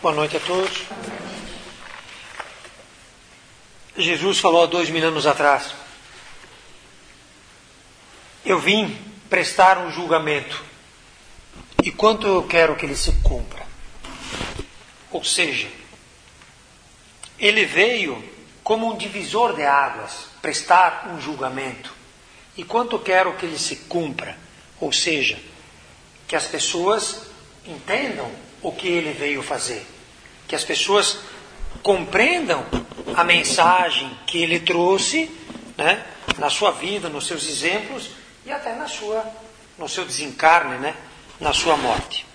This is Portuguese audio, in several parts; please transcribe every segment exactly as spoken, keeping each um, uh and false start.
Boa noite a todos. Jesus falou há dois mil anos atrás: eu vim prestar um julgamento, e quanto eu quero que ele se cumpra. Ou seja, ele veio como um divisor de águas, prestar um julgamento, e quanto eu quero que ele se cumpra. Ou seja, que as pessoas entendam o que ele veio fazer, que as pessoas compreendam a mensagem que ele trouxe, né, na sua vida, nos seus exemplos e até na sua, no seu desencarne, né, na sua morte.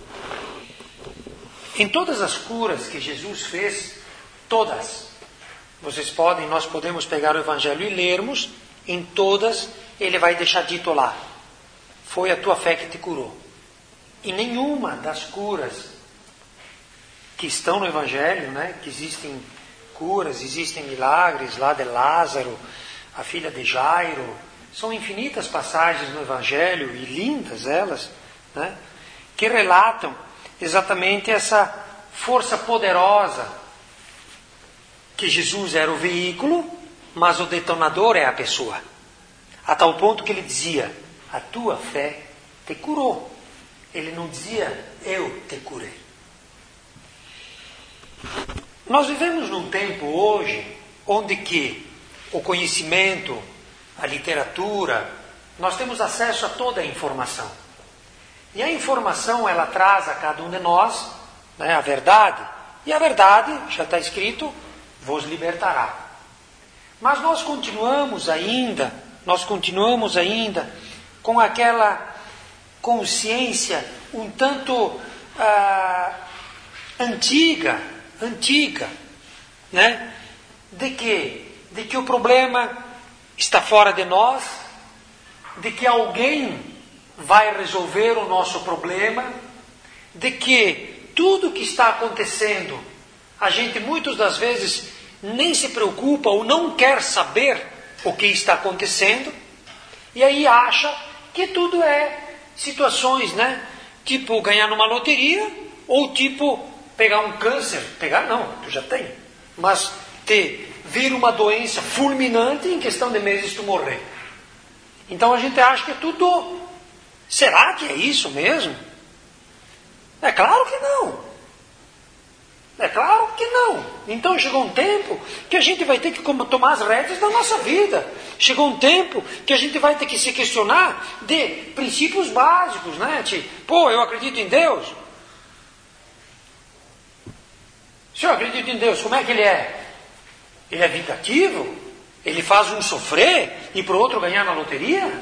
Em todas as curas que Jesus fez, todas, vocês podem, nós podemos pegar o Evangelho e lermos, em todas ele vai deixar dito lá: foi a tua fé que te curou. E nenhuma das curas que estão no Evangelho, né, que existem curas, existem milagres lá de Lázaro, a filha de Jairo, são infinitas passagens no Evangelho, e lindas elas, né, que relatam exatamente essa força poderosa, que Jesus era o veículo, mas o detonador é a pessoa. A tal ponto que ele dizia: a tua fé te curou. Ele não dizia: eu te curei. Nós vivemos num tempo hoje onde que o conhecimento, a literatura, nós temos acesso a toda a informação. E a informação, ela traz a cada um de nós, né, a verdade. E a verdade, já está escrito, vos libertará. Mas nós continuamos ainda, nós continuamos ainda com aquela consciência um tanto ah, antiga, antiga, né? De que, de que o problema está fora de nós, de que alguém vai resolver o nosso problema, de que tudo que está acontecendo, a gente muitas das vezes nem se preocupa ou não quer saber o que está acontecendo, e aí acha que tudo é situações, né? Tipo ganhar numa loteria, ou tipo pegar um câncer, pegar não, tu já tem, mas ter, vir uma doença fulminante e em questão de meses tu morrer. Então a gente acha que é tudo, será que é isso mesmo? É claro que não. É claro que não. Então chegou um tempo que a gente vai ter que tomar as rédeas da nossa vida. Chegou um tempo que a gente vai ter que se questionar de princípios básicos, né? Tipo, pô, eu acredito em Deus. Se eu acredito em Deus, como é que ele é? Ele é vingativo? Ele faz um sofrer e para o outro ganhar na loteria?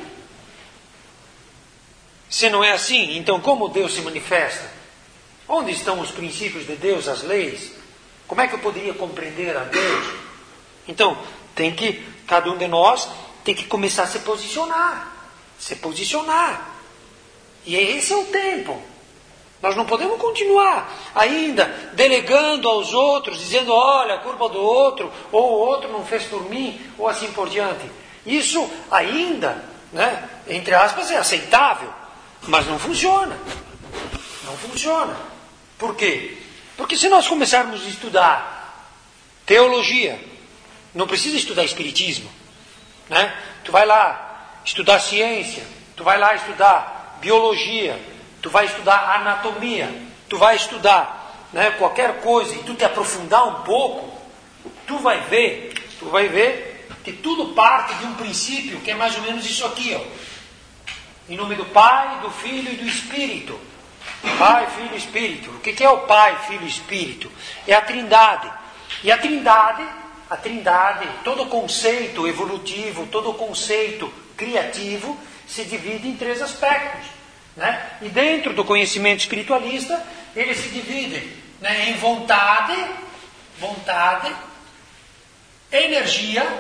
Se não é assim, então como Deus se manifesta? Onde estão os princípios de Deus, as leis? Como é que eu poderia compreender a Deus? Então, tem que, cada um de nós tem que começar a se posicionar. Se posicionar. E esse é o tempo. Nós não podemos continuar ainda delegando aos outros, dizendo: olha, a culpa do outro, ou o outro não fez por mim, ou assim por diante. Isso ainda, né, entre aspas, é aceitável, mas não funciona. Não funciona. Por quê? Porque se nós começarmos a estudar teologia, não precisa estudar espiritismo, né? Tu vai lá estudar ciência, tu vai lá estudar biologia, tu vai estudar anatomia, tu vai estudar, né, qualquer coisa, e tu te aprofundar um pouco, tu vai ver, tu vai ver que tudo parte de um princípio que é mais ou menos isso aqui, ó. Em nome do Pai, do Filho e do Espírito. Pai, Filho e Espírito. O que é o Pai, Filho e Espírito? É a Trindade. E a Trindade, a Trindade, todo conceito evolutivo, todo conceito criativo se divide em três aspectos, né? E dentro do conhecimento espiritualista, ele se divide, né, em vontade, vontade, energia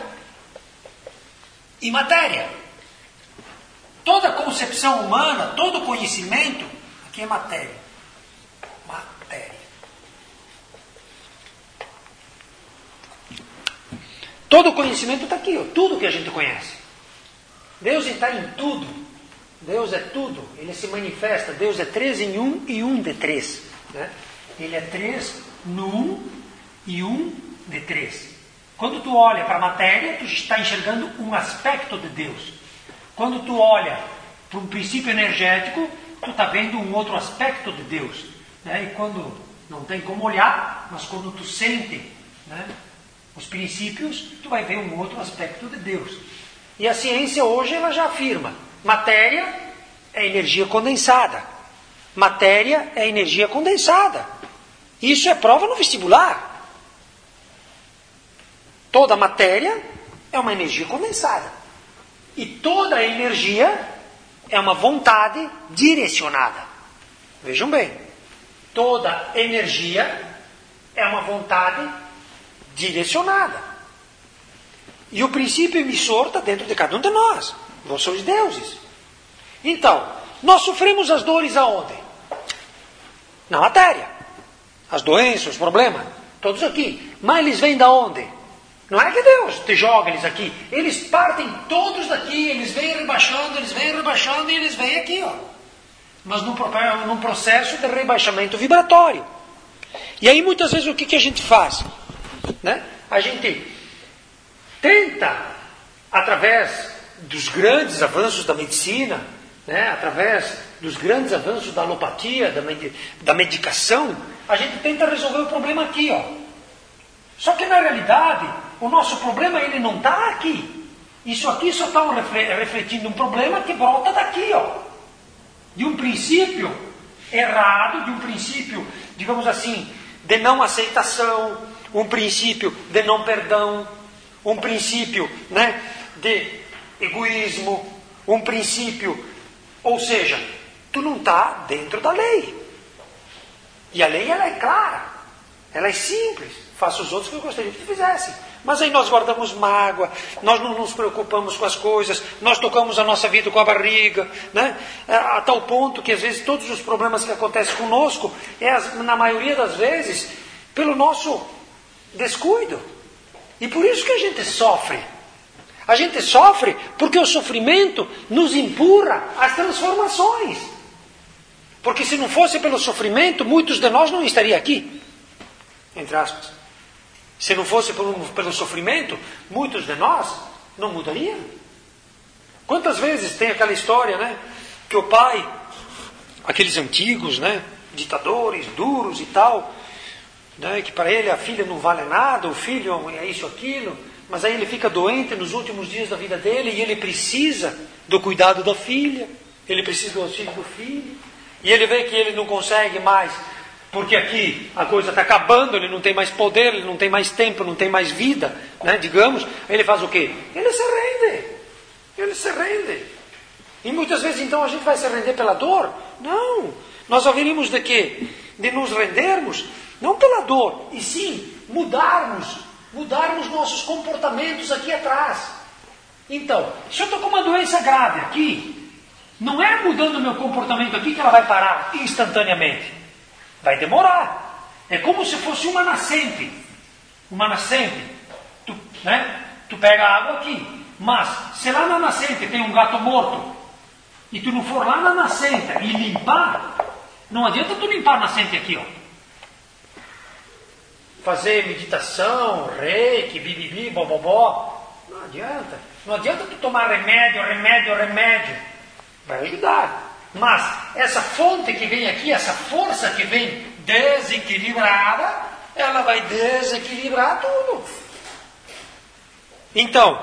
e matéria. Toda concepção humana, todo conhecimento, aqui é matéria. Matéria. Todo conhecimento está aqui, ó, tudo que a gente conhece. Deus está em tudo. Deus é tudo. Ele se manifesta. Deus é três em um e um de três, né? Ele é três no um e um de três. Quando tu olha para a matéria, tu está enxergando um aspecto de Deus. Quando tu olha para um princípio energético, tu está vendo um outro aspecto de Deus. Né? E quando não tem como olhar, mas quando tu sente, né, os princípios, tu vai ver um outro aspecto de Deus. E a ciência hoje ela já afirma: matéria é energia condensada. Matéria é energia condensada. Isso é prova no vestibular. Toda matéria é uma energia condensada. E toda energia é uma vontade direcionada. Vejam bem. Toda energia é uma vontade direcionada. E o princípio emissor está dentro de cada um de nós. Nós somos deuses. Então, nós sofremos as dores aonde? Na matéria. As doenças, os problemas, todos aqui. Mas eles vêm da onde? Não é que Deus te joga eles aqui. Eles partem todos daqui, eles vêm rebaixando, eles vêm rebaixando e eles vêm aqui, ó. Mas num, num processo de rebaixamento vibratório. E aí muitas vezes o que, que a gente faz? Né? A gente tenta, através dos grandes avanços da medicina, né? Através dos grandes avanços da alopatia, da, med da medicação, a gente tenta resolver o problema aqui, ó. Só que na realidade, o nosso problema ele não está aqui. Isso aqui só está refletindo um problema que brota daqui, ó. De um princípio errado, de um princípio, digamos assim, de não aceitação, um princípio de não perdão, um princípio, né, de egoísmo, um princípio, ou seja, tu não está dentro da lei. E a lei ela é clara, ela é simples. Faça os outros que eu gostaria que tu fizesse. Mas aí nós guardamos mágoa, nós não nos preocupamos com as coisas, nós tocamos a nossa vida com a barriga, né? A tal ponto que às vezes todos os problemas que acontecem conosco, é na maioria das vezes, pelo nosso descuido. E por isso que a gente sofre. A gente sofre porque o sofrimento nos empurra às transformações. Porque se não fosse pelo sofrimento, muitos de nós não estariam aqui. Entre aspas. Se não fosse pelo, pelo sofrimento, muitos de nós não mudariam. Quantas vezes tem aquela história, né? Que o pai, aqueles antigos, né? Ditadores, duros e tal, né, que para ele a filha não vale nada, o filho é isso, aquilo, mas aí ele fica doente nos últimos dias da vida dele e ele precisa do cuidado da filha, ele precisa do auxílio do filho, e ele vê que ele não consegue mais, porque aqui a coisa está acabando, ele não tem mais poder, ele não tem mais tempo, não tem mais vida, né, digamos. Aí ele faz o quê? Ele se rende. Ele se rende. E muitas vezes então a gente vai se render pela dor? Não. Nós haveríamos de quê? De nos rendermos, não pela dor, e sim mudarmos, mudarmos nossos comportamentos aqui atrás. Então, se eu estou com uma doença grave aqui, não é mudando o meu comportamento aqui que ela vai parar instantaneamente. Vai demorar. É como se fosse uma nascente. Uma nascente. Tu, né? Tu pega a água aqui. Mas, se lá na nascente tem um gato morto, e tu não for lá na nascente e limpar, não adianta tu limpar a nascente aqui, ó. Fazer meditação, reiki, bibibi, bobobó. Não adianta. Não adianta tu tomar remédio, remédio, remédio. Vai ajudar. Mas essa fonte que vem aqui, essa força que vem desequilibrada, ela vai desequilibrar tudo. Então,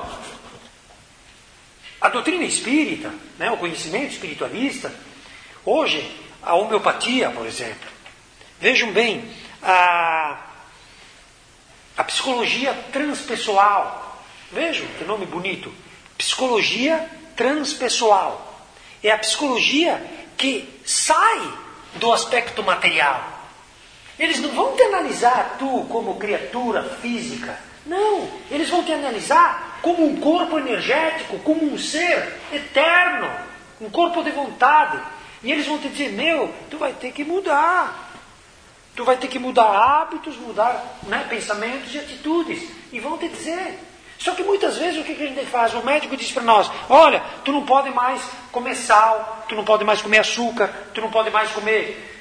a doutrina espírita, né, o conhecimento espiritualista, hoje, a homeopatia, por exemplo, vejam bem, a, a psicologia transpessoal, vejam que nome bonito, psicologia transpessoal. É a psicologia que sai do aspecto material. Eles não vão te analisar tu como criatura física. Não, eles vão te analisar como um corpo energético, como um ser eterno, um corpo de vontade. E eles vão te dizer, meu, tu vai ter que mudar. Tu vai ter que mudar hábitos, mudar, né, pensamentos e atitudes. E vão te dizer. Só que muitas vezes o que a gente faz? O médico diz para nós, olha, tu não pode mais comer sal, tu não pode mais comer açúcar, tu não pode mais comer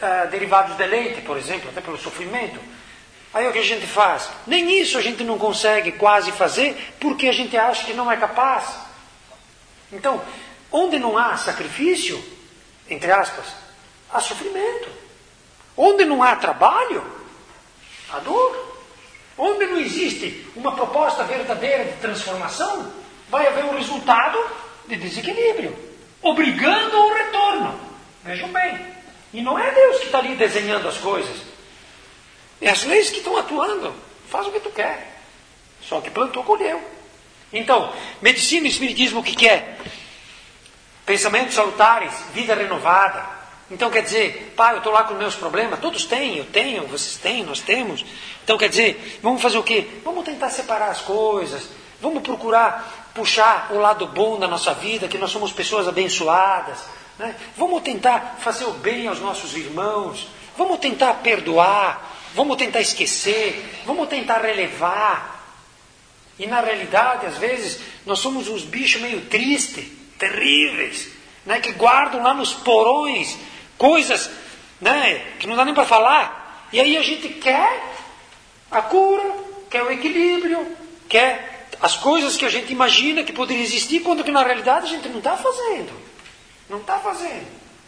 uh, derivados de leite, por exemplo, até pelo sofrimento. Aí o que a gente faz? Nem isso a gente não consegue quase fazer, porque a gente acha que não é capaz. Então, onde não há sacrifício, entre aspas, há sofrimento. Onde não há trabalho, há dor. Onde não existe uma proposta verdadeira de transformação, vai haver um resultado de desequilíbrio, obrigando ao retorno. Vejam bem. E não é Deus que está ali desenhando as coisas. É as leis que estão atuando. Faz o que tu quer. Só que plantou, colheu. Então, medicina e espiritismo o que quer? Pensamentos salutares, vida renovada. Então quer dizer, pai, eu estou lá com meus problemas, todos têm, eu tenho, vocês têm, nós temos. Então quer dizer, vamos fazer o quê? Vamos tentar separar as coisas, vamos procurar puxar o lado bom da nossa vida, que nós somos pessoas abençoadas, né? Vamos tentar fazer o bem aos nossos irmãos, vamos tentar perdoar, vamos tentar esquecer, vamos tentar relevar. E na realidade, às vezes, nós somos uns bichos meio tristes, terríveis, né? Que guardam lá nos porões coisas, né, que não dá nem para falar. E aí a gente quer a cura, quer o equilíbrio, quer as coisas que a gente imagina que poderiam existir, quando que na realidade a gente não está fazendo. Não está fazendo.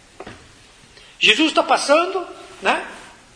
Jesus está passando, né?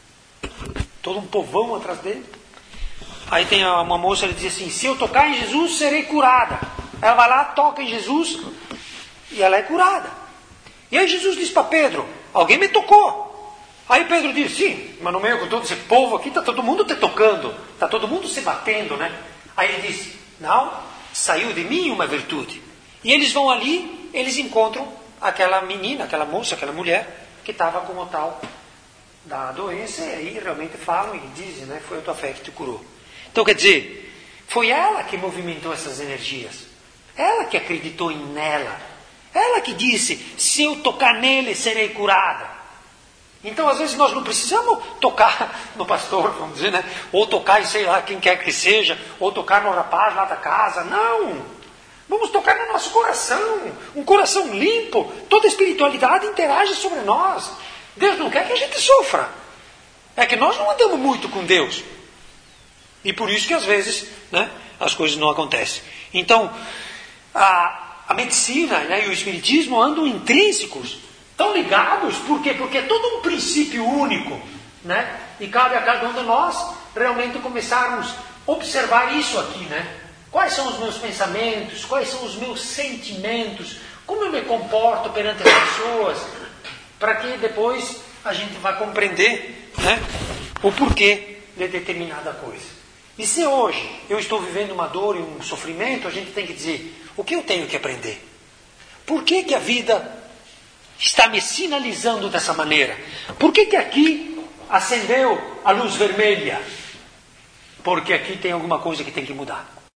Todo um povão atrás dele. Aí tem uma moça, ela diz assim, se eu tocar em Jesus, serei curada. Ela vai lá, toca em Jesus, e ela é curada. E aí Jesus diz para Pedro, alguém me tocou. Aí Pedro diz, sim, mas no meio de todo esse povo aqui, está todo mundo te tocando, está todo mundo se batendo, né? Aí ele diz, não, saiu de mim uma virtude. E eles vão ali, eles encontram aquela menina, aquela moça, aquela mulher, que estava com o tal da doença, e aí realmente falam e dizem, né, foi a tua fé que te curou. Então quer dizer, foi ela que movimentou essas energias, ela que acreditou em nela. Ela que disse, se eu tocar nele, serei curada. Então, às vezes, nós não precisamos tocar no pastor, vamos dizer, né? Ou tocar em sei lá quem quer que seja, ou tocar no rapaz lá da casa. Não! Vamos tocar no nosso coração. Um coração limpo. Toda a espiritualidade interage sobre nós. Deus não quer que a gente sofra. É que nós não andamos muito com Deus. E por isso que, às vezes, né, as coisas não acontecem. Então, a... A medicina, né, e o espiritismo andam intrínsecos, estão ligados, por quê? Porque é todo um princípio único, né? E cabe a cada um de nós realmente começarmos a observar isso aqui, né? Quais são os meus pensamentos, quais são os meus sentimentos, como eu me comporto perante as pessoas, para que depois a gente vá compreender, né, o porquê de determinada coisa. E se hoje eu estou vivendo uma dor e um sofrimento, a gente tem que dizer, o que eu tenho que aprender? Por que que a vida está me sinalizando dessa maneira? Por que que aqui acendeu a luz vermelha? Porque aqui tem alguma coisa que tem que mudar.